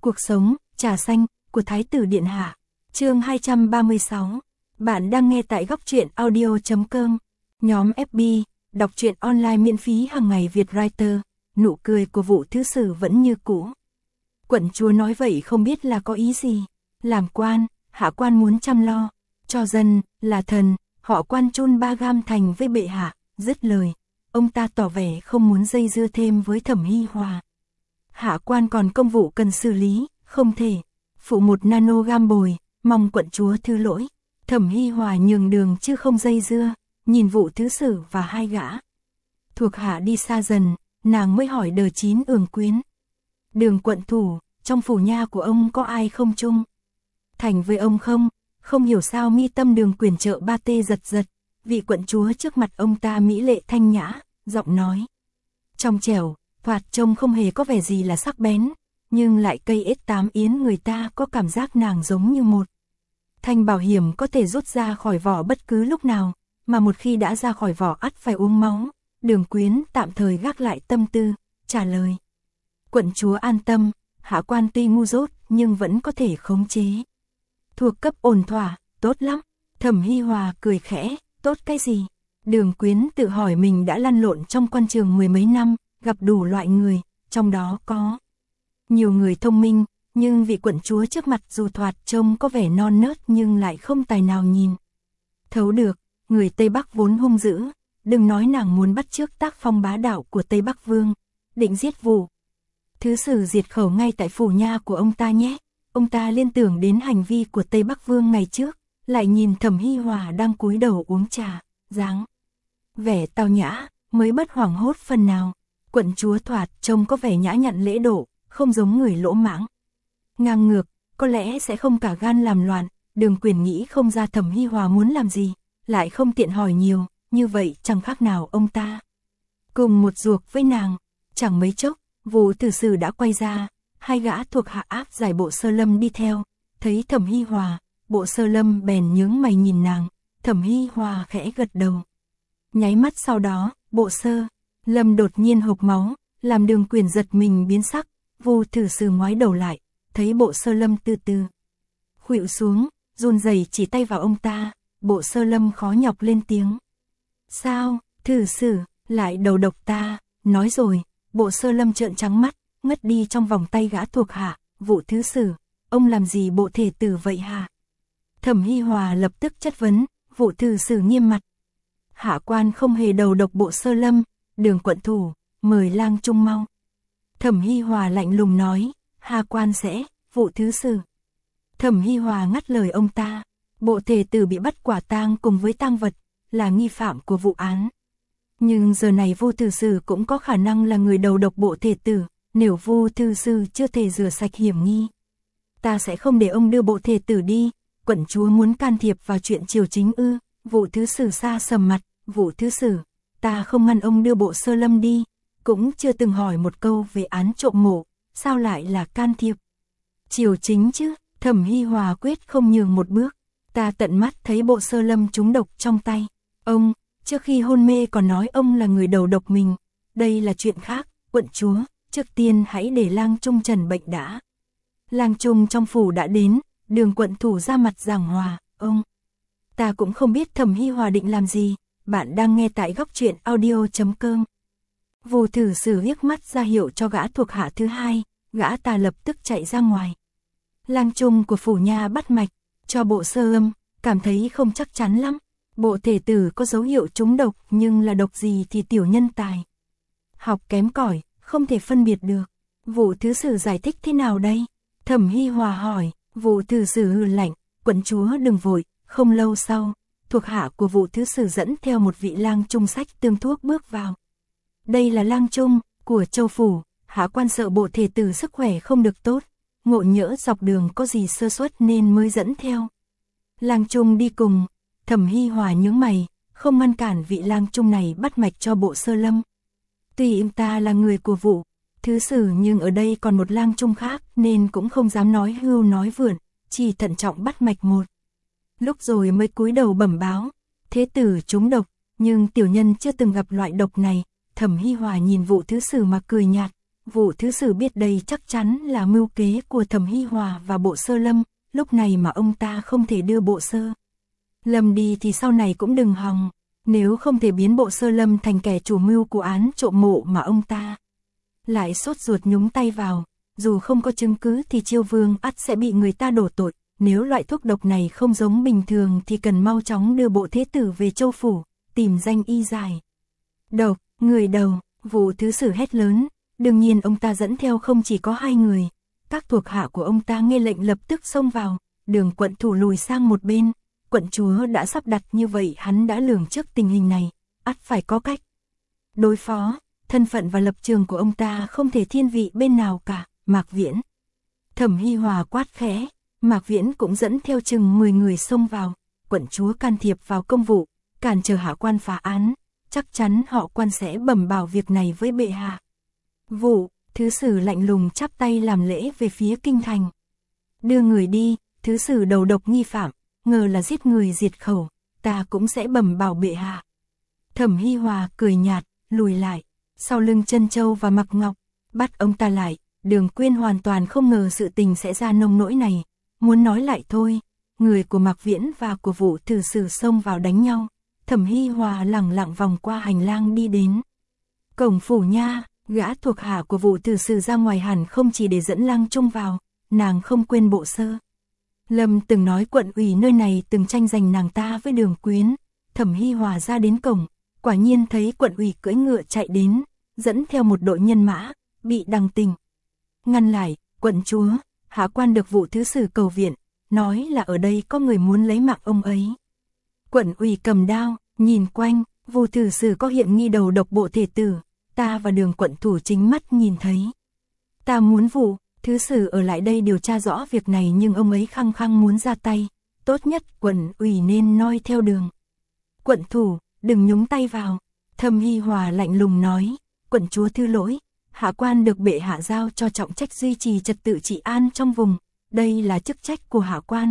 Cuộc sống, trà xanh, của Thái tử Điện Hạ. Chương 236. Bạn đang nghe tại góc truyện audio.com. Nhóm FB, đọc truyện online miễn phí hàng ngày Việt Writer. Nụ cười của Vũ Thứ Sử vẫn như cũ. Quận chúa nói vậy không biết là có ý gì. Làm quan, hạ quan muốn chăm lo cho dân, là thần, họ Quan chôn 3 gam thành với bệ hạ. Dứt lời, ông ta tỏ vẻ không muốn dây dưa thêm với Thẩm Hi Hòa. Hạ quan còn công vụ cần xử lý, không thể phụ 1 nanogam bồi, mong quận chúa thứ lỗi. Thẩm Hi Hòa nhường đường chứ không dây dưa, nhìn Vũ Thứ Sử và 2 gã thuộc hạ đi xa dần, nàng mới hỏi Đờ Chín Ường Quyến. Đường quận thủ, trong phủ nha của ông có ai không chung thành với ông không? Không hiểu sao mi tâm Đường Quyền Trợ Ba Tê giật giật, vị quận chúa trước mặt ông ta mỹ lệ thanh nhã, giọng nói trong trẻo, thoạt trông không hề có vẻ gì là sắc bén, nhưng lại cây ết tám yến người ta có cảm giác nàng giống như một thanh bảo hiểm có thể rút ra khỏi vỏ bất cứ lúc nào, mà một khi đã ra khỏi vỏ ắt phải uống máu. Đường Quyến tạm thời gác lại tâm tư, trả lời. Quận chúa an tâm, hạ quan tuy ngu dốt nhưng vẫn có thể khống chế. Thuộc cấp ổn thỏa, tốt lắm. Thẩm Hi Hòa cười khẽ, tốt cái gì? Đường Quyến tự hỏi mình đã lăn lộn trong quan trường 10 mấy năm, gặp đủ loại người, trong đó có nhiều người thông minh, nhưng vị quận chúa trước mặt dù thoạt trông có vẻ non nớt nhưng lại không tài nào nhìn thấu được. Người Tây Bắc vốn hung dữ, đừng nói nàng muốn bắt chước tác phong bá đạo của Tây Bắc Vương, định giết Vũ Thứ Sử diệt khẩu ngay tại phủ nha của ông ta nhé. Ông ta liên tưởng đến hành vi của Tây Bắc Vương ngày trước, lại nhìn Thẩm Hi Hòa đang cúi đầu uống trà, dáng vẻ tao nhã, mới bất hoảng hốt phần nào. Quận chúa thoạt trông có vẻ nhã nhặn lễ độ, không giống người lỗ mãng ngang ngược, có lẽ sẽ không cả gan làm loạn. Đường Quyền nghĩ không ra Thẩm Hi Hòa muốn làm gì, lại không tiện hỏi nhiều, như vậy chẳng khác nào ông ta cùng một ruột với nàng. Chẳng mấy chốc, Vũ Thứ Sử đã quay ra, 2 gã thuộc hạ áp giải Bộ Sơ Lâm đi theo, thấy Thẩm Hi Hòa, Bộ Sơ Lâm bèn nhướng mày nhìn nàng. Thẩm Hi Hòa khẽ gật đầu. Nháy mắt sau đó, Bộ Sơ Lâm đột nhiên hộc máu, làm Đường Quyền giật mình biến sắc. Vũ Thứ Sử ngoái đầu lại, thấy Bộ Sơ Lâm từ từ khuỵu xuống, run rẩy chỉ tay vào ông ta. Bộ Sơ Lâm khó nhọc lên tiếng. Sao, Thứ Sử, lại đầu độc ta? Nói rồi, Bộ Sơ Lâm trợn trắng mắt, ngất đi trong vòng tay gã thuộc hạ. Vũ Thứ Sử, ông làm gì bộ thể tử vậy hả? Thẩm Hi Hòa lập tức chất vấn. Vũ Thứ Sử nghiêm mặt. Hạ quan không hề đầu độc Bộ Sơ Lâm. Đường quận thủ, mời lang trung mau. Thẩm Hi Hòa lạnh lùng nói. Hạ quan sẽ. Vũ Thứ Sử. Thẩm Hi Hòa ngắt lời ông ta. Bộ thể tử bị bắt quả tang cùng với tang vật, là nghi phạm của vụ án. Nhưng giờ này Vũ Thứ Sử cũng có khả năng là người đầu độc bộ thể tử. Nếu Vũ Thứ Sử chưa thể rửa sạch hiểm nghi, ta sẽ không để ông đưa bộ thể tử đi. Quận chúa muốn can thiệp vào chuyện triều chính ư? Vũ Thứ Sử xa sầm mặt. Vũ Thứ Sử, ta không ngăn ông đưa Bộ Sơ Lâm đi, cũng chưa từng hỏi một câu về án trộm mộ, sao lại là can thiệp triều chính chứ? Thẩm Hi Hòa quyết không nhường một bước. Ta tận mắt thấy Bộ Sơ Lâm trúng độc trong tay ông, trước khi hôn mê còn nói ông là người đầu độc mình. Đây là chuyện khác. Quận chúa, trước tiên hãy để lang trung trần bệnh đã. Lang trung trong phủ đã đến. Đường quận thủ ra mặt giảng hòa. Ông, ta cũng không biết Thẩm Hi Hòa định làm gì. Bạn đang nghe tại góc truyện audio.com. Vũ Thứ Sử liếc mắt ra hiệu cho gã thuộc hạ thứ 2, gã ta lập tức chạy ra ngoài. Lang trung của phủ nha bắt mạch cho Bộ Sơ Lâm, cảm thấy không chắc chắn lắm. Bộ thể tử có dấu hiệu trúng độc, nhưng là độc gì thì tiểu nhân tài học kém cỏi, không thể phân biệt được. Vũ Thứ Sử giải thích thế nào đây? Thẩm Hi Hòa hỏi. Vũ Thứ Sử hừ lạnh. Quận chúa đừng vội. Không lâu sau, thuộc hạ của Vũ Thứ Sử dẫn theo một vị lang trung sách tương thuốc bước vào. Đây là lang trung của châu phủ. Hạ quan sợ bộ thể tử sức khỏe không được tốt, ngộ nhỡ dọc đường có gì sơ suất nên mới dẫn theo lang trung đi cùng. Thẩm Hi Hòa nhướng mày, không ngăn cản vị lang trung này bắt mạch cho Bộ Sơ Lâm. Tuy ông ta là người của Vũ Thứ Sử nhưng ở đây còn một lang trung khác nên cũng không dám nói hưu nói vượn, chỉ thận trọng bắt mạch một lúc rồi mới cúi đầu bẩm báo. Thế tử trúng độc, nhưng tiểu nhân chưa từng gặp loại độc này. Thẩm Hi Hòa nhìn Vũ Thứ Sử mà cười nhạt. Vụ thứ sử biết đây chắc chắn là mưu kế của Thẩm Hi Hòa và Bộ Sơ Lâm, lúc này mà ông ta không thể đưa Bộ Sơ Lâm đi thì sau này cũng đừng hòng, nếu không thể biến Bộ Sơ Lâm thành kẻ chủ mưu của án trộm mộ mà ông ta lại sốt ruột nhúng tay vào, dù không có chứng cứ thì Chiêu Vương ắt sẽ bị người ta đổ tội, nếu loại thuốc độc này không giống bình thường thì cần mau chóng đưa Bộ Thế Tử về Châu Phủ, tìm danh y giải độc, người đầu. Vụ thứ sử hét lớn, đương nhiên ông ta dẫn theo không chỉ có 2 người, các thuộc hạ của ông ta nghe lệnh lập tức xông vào, Đường quận thủ lùi sang một bên, quận chúa đã sắp đặt như vậy hắn đã lường trước tình hình này, ắt phải có cách đối phó, thân phận và lập trường của ông ta không thể thiên vị bên nào cả. Mạc Viễn. Thẩm Hi Hòa quát khẽ, Mạc Viễn cũng dẫn theo chừng 10 người xông vào, quận chúa can thiệp vào công vụ, cản trở hạ quan phá án, chắc chắn họ quan sẽ bẩm báo việc này với bệ hạ. Vụ thứ sử lạnh lùng chắp tay làm lễ về phía kinh thành. Đưa người đi, thứ sử đầu độc nghi phạm, ngờ là giết người diệt khẩu, ta cũng sẽ bẩm báo bệ hạ. Thẩm Hi Hòa cười nhạt, lùi lại, sau lưng Trân Châu và Mạc Ngọc, bắt ông ta lại. Đường Quyên hoàn toàn không ngờ sự tình sẽ ra nông nỗi này, muốn nói lại thôi, người của Mạc Viễn và của Vụ thứ sử xông vào đánh nhau. Thẩm Hi Hòa lẳng lặng vòng qua hành lang đi đến cổng phủ nha, gã thuộc hạ của Vụ thứ sử ra ngoài hẳn không chỉ để dẫn Lăng Trung vào, nàng không quên Bộ Sơ Lâm từng nói quận ủy nơi này từng tranh giành nàng ta với Đường Quyến. Thẩm Hi Hòa ra đến cổng, quả nhiên thấy quận ủy cưỡi ngựa chạy đến, dẫn theo một đội nhân mã, bị Đằng Tình ngăn lại. Quận chúa, hạ quan được Vụ thứ sử cầu viện, nói là ở đây có người muốn lấy mạng ông ấy. Quận ủy cầm đao, nhìn quanh, Vụ thứ sử có hiện nghi đầu độc Bộ thể tử, ta và Đường quận thủ chính mắt nhìn thấy. Ta muốn Vụ thứ sử ở lại đây điều tra rõ việc này, nhưng ông ấy khăng khăng muốn ra tay, tốt nhất quận ủy nên noi theo Đường quận thủ, đừng nhúng tay vào. Thẩm Hi Hòa lạnh lùng nói, quận chúa thứ lỗi, hạ quan được bệ hạ giao cho trọng trách duy trì trật tự trị an trong vùng, đây là chức trách của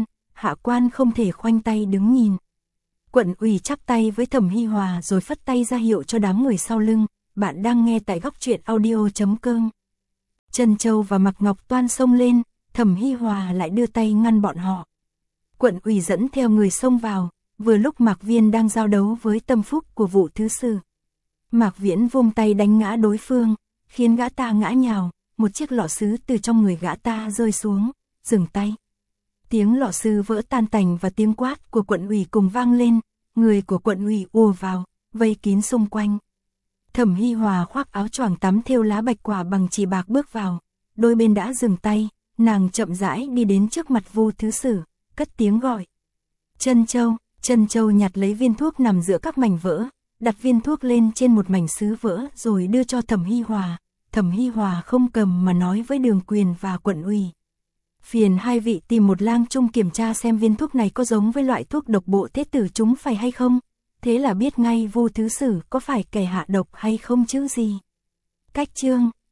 hạ quan không thể khoanh tay đứng nhìn. Quận ủy chắp tay với Thẩm Hi Hòa rồi phất tay ra hiệu cho đám người sau lưng. Bạn đang nghe tại góc truyện audio.com. Trân Châu và Mạc Ngọc toan xông lên, Thẩm Hi Hòa lại đưa tay ngăn bọn họ. Quận ủy dẫn theo người xông vào, vừa lúc Mạc Viên đang giao đấu với tâm phúc của Vụ thứ sử. Mạc Viễn vung tay đánh ngã đối phương, khiến gã ta ngã nhào, một chiếc lọ sứ từ trong người gã ta rơi xuống, dừng tay. Tiếng lọ sứ vỡ tan tành và tiếng quát của quận ủy cùng vang lên, người của quận ủy ùa vào, vây kín xung quanh. Thẩm Hi Hòa khoác áo choàng tắm thêu lá bạch quả bằng chỉ bạc bước vào, đôi bên đã dừng tay, nàng chậm rãi đi đến trước mặt Vụ thứ sử, cất tiếng gọi. Trân Châu. Trân Châu nhặt lấy viên thuốc nằm giữa các mảnh vỡ, đặt viên thuốc lên trên một mảnh sứ vỡ rồi đưa cho Thẩm Hi Hòa. Thẩm Hi Hòa không cầm mà nói với Đường Quyền và quận ủy. Phiền hai vị tìm một lang trung kiểm tra xem viên thuốc này có giống với loại thuốc độc Bộ Thế tử chúng phải hay không, thế là biết ngay Vụ thứ sử có phải kẻ hạ độc hay không chứ gì. Cách chương